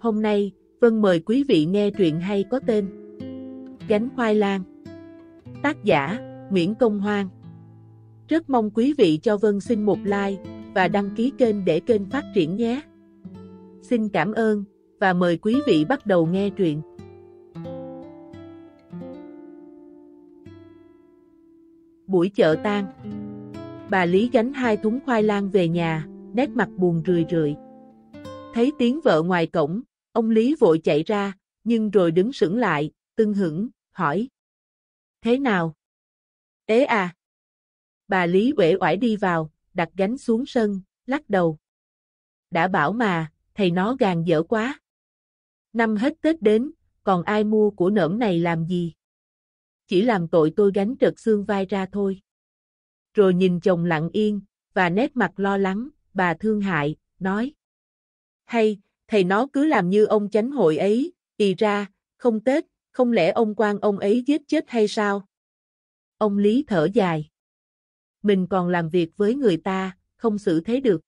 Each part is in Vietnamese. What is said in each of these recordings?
Hôm nay, Vân mời quý vị nghe truyện hay có tên Gánh khoai lang. Tác giả, Nguyễn Công Hoan. Rất mong quý vị cho Vân xin một like và đăng ký kênh để kênh phát triển nhé. Xin cảm ơn và mời quý vị bắt đầu nghe truyện. Buổi chợ tan. Bà Lý gánh 2 thúng khoai lang về nhà, nét mặt buồn rười rượi. Thấy tiếng vợ ngoài cổng, ông Lý vội chạy ra, nhưng rồi đứng sững lại, tưng hửng, hỏi. Thế nào? Ế à? Bà Lý uể oải đi vào, đặt gánh xuống sân, lắc đầu. Đã bảo mà, thầy nó gàn dở quá. Năm hết Tết đến, còn ai mua của nỡm này làm gì? Chỉ làm tội tôi gánh trật xương vai ra thôi. Rồi nhìn chồng lặng yên, và nét mặt lo lắng, bà thương hại, nói. Hay, thầy nó cứ làm như ông chánh hội ấy, ì ra, không Tết, không lẽ ông quan ông ấy giết chết hay sao? Ông Lý thở dài. Mình còn làm việc với người ta, không xử thế được.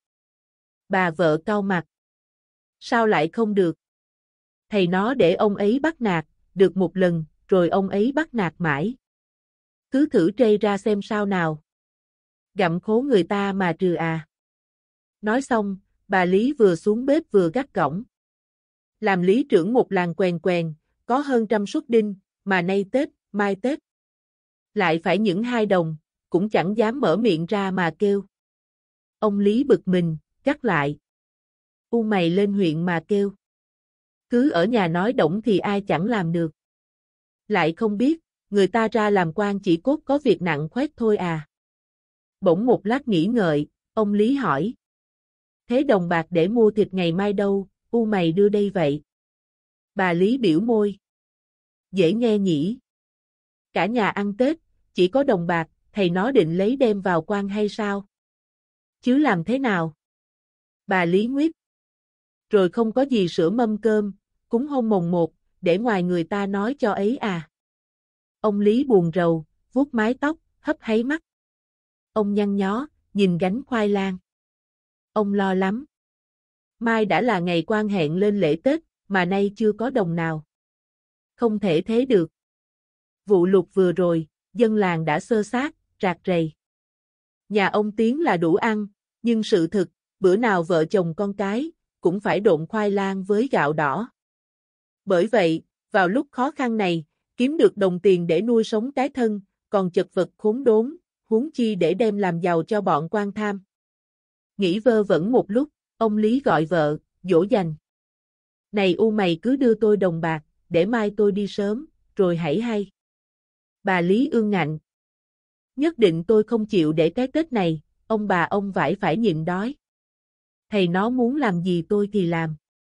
Bà vợ cau mặt. Sao lại không được? Thầy nó để ông ấy bắt nạt, được một lần, rồi ông ấy bắt nạt mãi. Cứ thử trây ra xem sao nào. Gặm khố người ta mà trừ à. Nói xong, bà Lý vừa xuống bếp vừa gắt gỏng. Làm lý trưởng một làng quèn quèn, có hơn 100 suất đinh, mà nay Tết, mai Tết. Lại phải những 2 đồng, cũng chẳng dám mở miệng ra mà kêu. Ông Lý bực mình, gắt lại. U mày lên huyện mà kêu. Cứ ở nhà nói đổng thì ai chẳng làm được. Lại không biết, người ta ra làm quan chỉ cốt có việc nặng khoét thôi à. Bỗng một lát nghĩ ngợi, ông Lý hỏi. Thế đồng bạc để mua thịt ngày mai đâu, u mày đưa đây vậy? Bà Lý biểu môi. Dễ nghe nhỉ. Cả nhà ăn Tết, chỉ có đồng bạc, thầy nó định lấy đem vào quan hay sao? Chứ làm thế nào? Bà Lý nguyết. Rồi không có gì sữa mâm cơm, cúng hôm mồng 1, để ngoài người ta nói cho ấy à. Ông Lý buồn rầu, vuốt mái tóc, hấp háy mắt. Ông nhăn nhó, nhìn gánh khoai lang. Ông lo lắm. Mai đã là ngày quan hẹn lên lễ Tết, mà nay chưa có đồng nào. Không thể thế được. Vụ lụt vừa rồi, dân làng đã xơ xác, rạc rầy. Nhà ông Tiến là đủ ăn, nhưng sự thực, bữa nào vợ chồng con cái, cũng phải độn khoai lang với gạo đỏ. Bởi vậy, vào lúc khó khăn này, kiếm được đồng tiền để nuôi sống cái thân, còn chật vật khốn đốn, huống chi để đem làm giàu cho bọn quan tham. Nghĩ vơ vẩn một lúc, ông Lý gọi vợ, dỗ dành. Này u mày cứ đưa tôi đồng bạc, để mai tôi đi sớm, rồi hãy hay. Bà Lý ương ngạnh. Nhất định tôi không chịu để cái Tết này, ông bà ông vải phải nhịn đói. Thầy nó muốn làm gì tôi thì làm.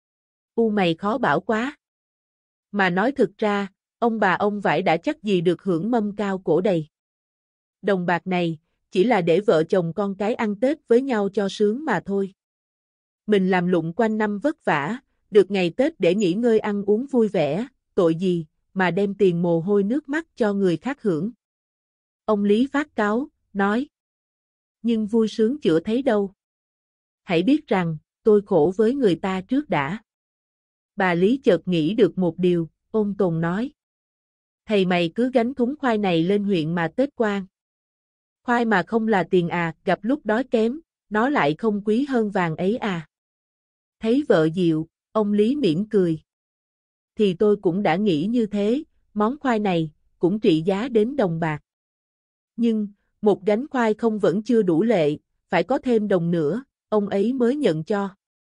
U mày khó bảo quá. Mà nói thực ra, ông bà ông vải đã chắc gì được hưởng mâm cao cổ đầy. Đồng bạc này, chỉ là để vợ chồng con cái ăn Tết với nhau cho sướng mà thôi. Mình làm lụng quanh năm vất vả, được ngày Tết để nghỉ ngơi ăn uống vui vẻ, tội gì, mà đem tiền mồ hôi nước mắt cho người khác hưởng. Ông Lý phát cáu, nói. Nhưng vui sướng chữa thấy đâu. Hãy biết rằng, tôi khổ với người ta trước đã. Bà Lý chợt nghĩ được một điều, ôn tồn nói. Thầy mày cứ gánh thúng khoai này lên huyện mà Tết quan. Khoai mà không là tiền à, gặp lúc đói kém, nó lại không quý hơn vàng ấy à. Thấy vợ dịu, ông Lý mỉm cười. Thì tôi cũng đã nghĩ như thế, món khoai này, cũng trị giá đến đồng bạc. Nhưng, một gánh khoai không vẫn chưa đủ lệ, phải có thêm đồng nữa, ông ấy mới nhận cho.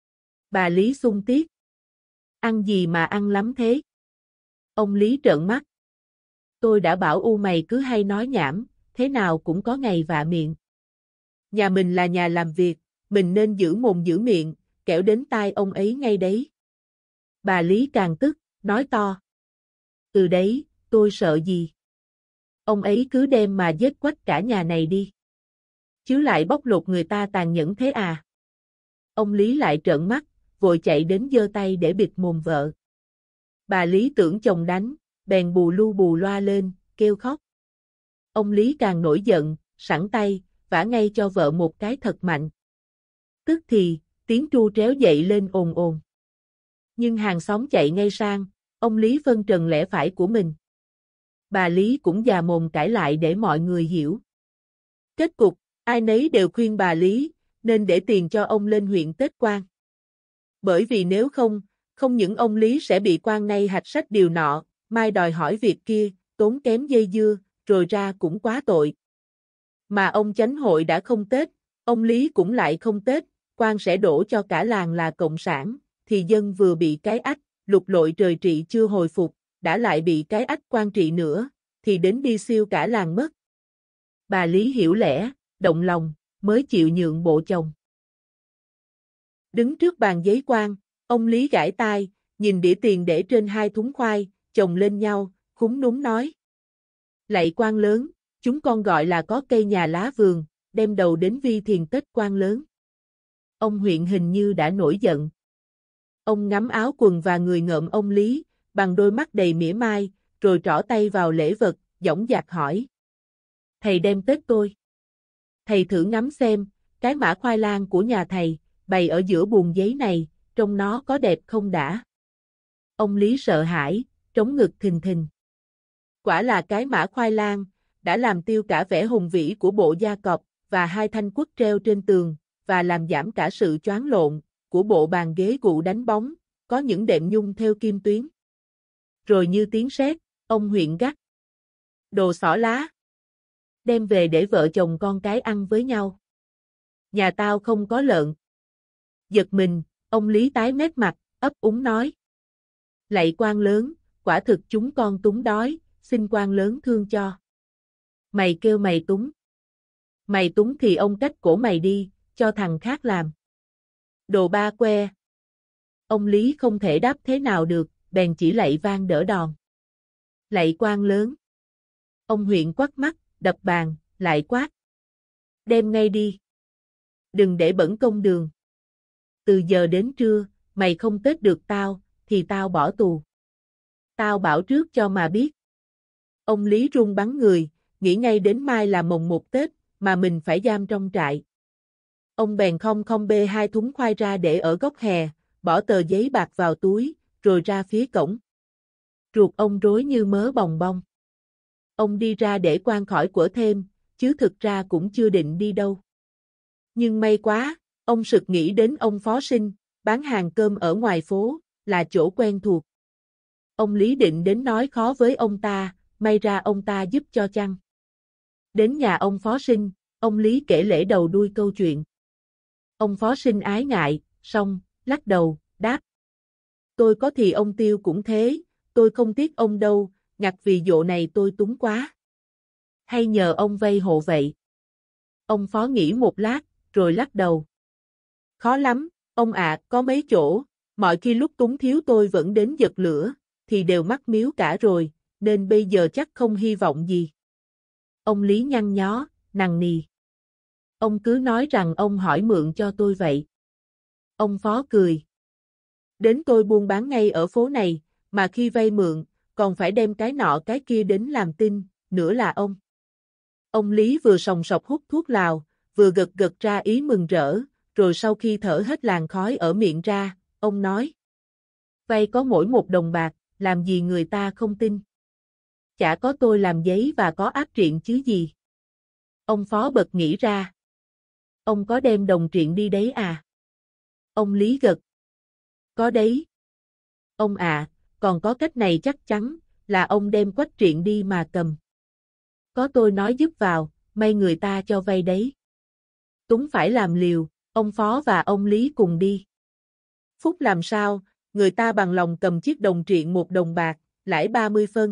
Bà Lý xung tiết. Ăn gì mà ăn lắm thế? Ông Lý trợn mắt. Tôi đã bảo u mày cứ hay nói nhảm, thế nào cũng có ngày vạ miệng. Nhà mình là nhà làm việc, mình nên giữ mồm giữ miệng, kẻo đến tai ông ấy ngay đấy. Bà Lý càng tức, nói to. Ừ đấy, tôi sợ gì? Ông ấy cứ đem mà giết quách cả nhà này đi. Chứ lại bóc lột người ta tàn nhẫn thế à? Ông Lý lại trợn mắt, vội chạy đến giơ tay để bịt mồm vợ. Bà Lý tưởng chồng đánh, bèn bù lu bù loa lên, kêu khóc. Ông Lý càng nổi giận, sẵn tay, vả ngay cho vợ một cái thật mạnh. Tức thì, tiếng tru tréo dậy lên ồn ồn. Nhưng hàng xóm chạy ngay sang, ông Lý phân trần lẽ phải của mình. Bà Lý cũng già mồm cãi lại để mọi người hiểu. Kết cục, ai nấy đều khuyên bà Lý, nên để tiền cho ông lên huyện Tết quan. Bởi vì nếu không, không những ông Lý sẽ bị quan nay hạch sách điều nọ, mai đòi hỏi việc kia, tốn kém dây dưa, rồi ra cũng quá tội. Mà ông chánh hội đã không Tết, ông Lý cũng lại không Tết, quan sẽ đổ cho cả làng là cộng sản, thì dân vừa bị cái ách, lục lội trời trị chưa hồi phục, đã lại bị cái ách quan trị nữa, thì đến đi siêu cả làng mất. Bà Lý hiểu lẽ, động lòng, mới chịu nhượng bộ chồng. Đứng trước bàn giấy quan, ông Lý gãi tai, nhìn đĩa tiền để trên 2 thúng khoai, chồng lên nhau, khúm núm nói. Lạy quan lớn, chúng con gọi là có cây nhà lá vườn, đem đầu đến vi thiền Tết quan lớn. Ông huyện hình như đã nổi giận. Ông ngắm áo quần và người ngợm ông Lý, bằng đôi mắt đầy mỉa mai, rồi trỏ tay vào lễ vật, dõng dạc hỏi. Thầy đem Tết tôi. Thầy thử ngắm xem, cái mã khoai lang của nhà thầy, bày ở giữa buồng giấy này, trông nó có đẹp không đã? Ông Lý sợ hãi, trống ngực thình thình. Quả là cái mã khoai lang, đã làm tiêu cả vẻ hùng vĩ của bộ da cọp, và 2 thanh quất treo trên tường, và làm giảm cả sự choáng lộn, của bộ bàn ghế gụ đánh bóng, có những đệm nhung theo kim tuyến. Rồi như tiếng sét, ông huyện gắt. Đồ xỏ lá. Đem về để vợ chồng con cái ăn với nhau. Nhà tao không có lợn. Giật mình, ông Lý tái mét mặt, ấp úng nói. Lạy quan lớn, quả thực chúng con túng đói, xin quan lớn thương cho. Mày kêu mày túng. Mày túng thì ông cách cổ mày đi, cho thằng khác làm. Đồ ba que. Ông Lý không thể đáp thế nào được, bèn chỉ lạy vang đỡ đòn. Lạy quan lớn. Ông huyện quắt mắt, đập bàn, lại quát. Đem ngay đi. Đừng để bẩn công đường. Từ giờ đến trưa, mày không Tết được tao, thì tao bỏ tù. Tao bảo trước cho mà biết. Ông Lý run bắn người, nghĩ ngay đến mai là mồng 1 Tết, mà mình phải giam trong trại. Ông bèn không bê 2 thúng khoai ra để ở góc hè, bỏ tờ giấy bạc vào túi, rồi ra phía cổng. Ruột ông rối như mớ bòng bong. Ông đi ra để quan khỏi quở thêm, chứ thực ra cũng chưa định đi đâu. Nhưng may quá, ông sực nghĩ đến ông phó sinh, bán hàng cơm ở ngoài phố, là chỗ quen thuộc. Ông Lý định đến nói khó với ông ta, may ra ông ta giúp cho chăng. Đến nhà ông phó sinh, ông Lý kể lễ đầu đuôi câu chuyện. Ông phó sinh ái ngại, xong, lắc đầu, đáp. Tôi có thì ông Tiêu cũng thế, tôi không tiếc ông đâu, ngặt vì vụ này tôi túng quá. Hay nhờ ông vay hộ vậy. Ông phó nghĩ một lát, rồi lắc đầu. Khó lắm, ông ạ, có mấy chỗ, mọi khi lúc túng thiếu tôi vẫn đến giật lửa, thì đều mắc miếu cả rồi, nên bây giờ chắc không hy vọng gì. Ông Lý nhăn nhó, nằng nì. Ông cứ nói rằng ông hỏi mượn cho tôi vậy. Ông phó cười. Đến tôi buôn bán ngay ở phố này, mà khi vay mượn, còn phải đem cái nọ cái kia đến làm tin, nữa là ông. Ông Lý vừa sòng sọc hút thuốc lào, vừa gật gật ra ý mừng rỡ, rồi sau khi thở hết làn khói ở miệng ra, ông nói. Vay có mỗi 1 đồng bạc, làm gì người ta không tin. Chả có tôi làm giấy và có áp triện chứ gì. Ông phó bật nghĩ ra. Ông có đem đồng triện đi đấy à? Ông Lý gật. Có đấy. Ông à, còn có cách này chắc chắn, là ông đem quách triện đi mà cầm. Có tôi nói giúp vào, may người ta cho vay đấy. Túng phải làm liều, ông phó và ông Lý cùng đi. Phúc làm sao, người ta bằng lòng cầm chiếc đồng triện 1 đồng bạc, lãi 30 phân.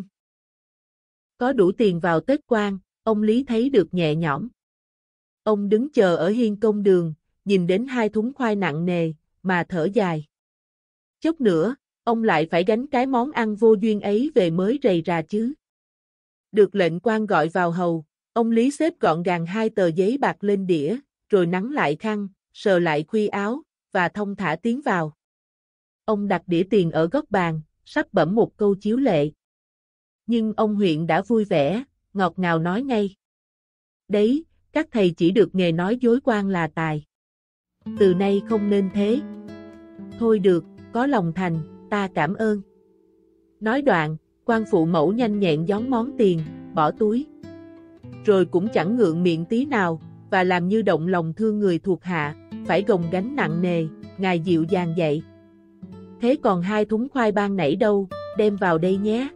Có đủ tiền vào Tết quan, ông Lý thấy được nhẹ nhõm. Ông đứng chờ ở hiên công đường, nhìn đến 2 thúng khoai nặng nề, mà thở dài. Chốc nữa, ông lại phải gánh cái món ăn vô duyên ấy về mới rầy rà chứ. Được lệnh quan gọi vào hầu, ông Lý xếp gọn gàng 2 tờ giấy bạc lên đĩa, rồi nắn lại khăn, sờ lại khuy áo, và thong thả tiến vào. Ông đặt đĩa tiền ở góc bàn, sắp bẩm một câu chiếu lệ. Nhưng ông huyện đã vui vẻ, ngọt ngào nói ngay. Đấy, các thầy chỉ được nghề nói dối quan là tài. Từ nay không nên thế. Thôi được, có lòng thành, ta cảm ơn. Nói đoạn, quan phụ mẫu nhanh nhẹn gión món tiền, bỏ túi. Rồi cũng chẳng ngượng miệng tí nào, và làm như động lòng thương người thuộc hạ, phải gồng gánh nặng nề, ngài dịu dàng dạy. Thế còn 2 thúng khoai ban nãy đâu, đem vào đây nhé.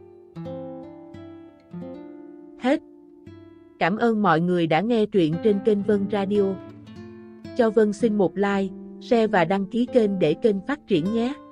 Hết. Cảm ơn mọi người đã nghe truyện trên kênh Vân Radio. Cho Vân xin một like, share và đăng ký kênh để kênh phát triển nhé.